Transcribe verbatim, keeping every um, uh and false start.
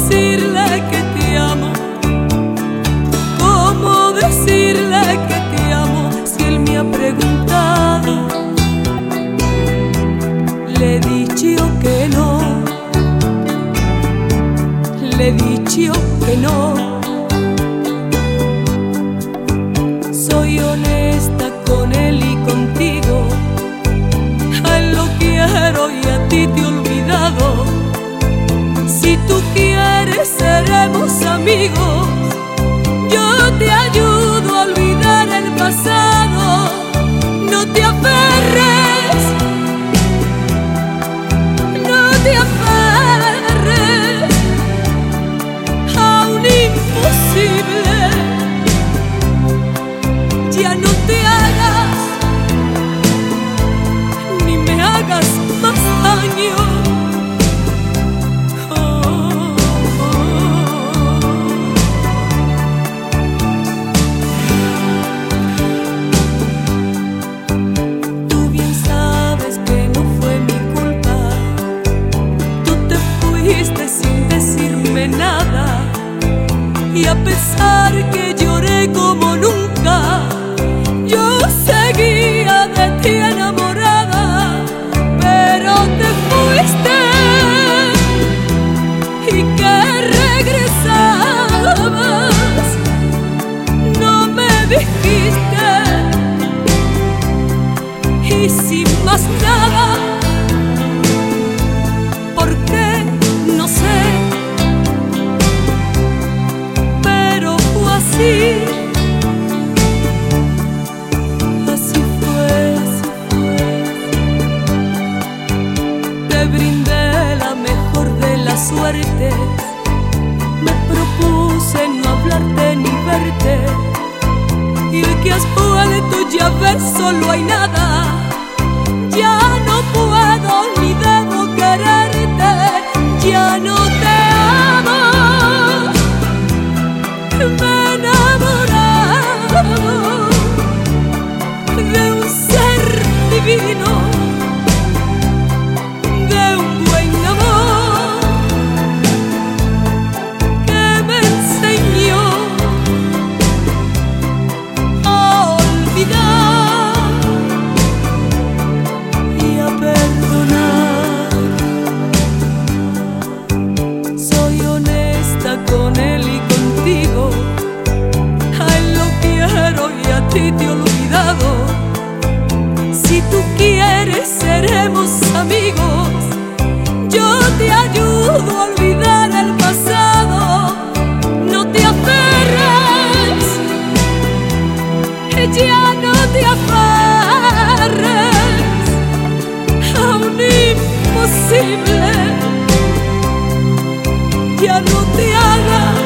decirle que te amo? ¿Cómo decirle que te amo si él me ha preguntado? Le he dicho que no, le he dicho que no. Soy honesta con él y contigo, a él lo quiero y a ti te he olvidado. Si tú quieres seremos amigos, yo te ayudo a olvidar el pasado. No te aferres, no te aferres a un imposible. Ya no te hagas, ni me hagas más daño. Oh, oh, oh. Tú bien sabes que no fue mi culpa. Tú te fuiste sin decirme nada, y a pesar que lloré como nunca, yo seguía de ti enamorada. Pero te fuiste y que regresabas, no me dijiste. Y sin más nada, ¿por qué? No sé, pero fue así. Te brindé la mejor de las suertes, me propuse no hablarte ni verte, y hoy que has vuelto ya ves solo hay nada. Ya no puedo ni debo quererte, ya no te amo. Me he enamorado de un ser divino, de un buen amor que me enseñó a olvidar y a perdonar. Soy honesta con él y contigo, a él lo quiero y a ti te he olvidado. Si tú quieres seremos amigos, yo te ayudo a olvidar el pasado. No te aferres, ya no te aferres a un imposible. Ya no te hagas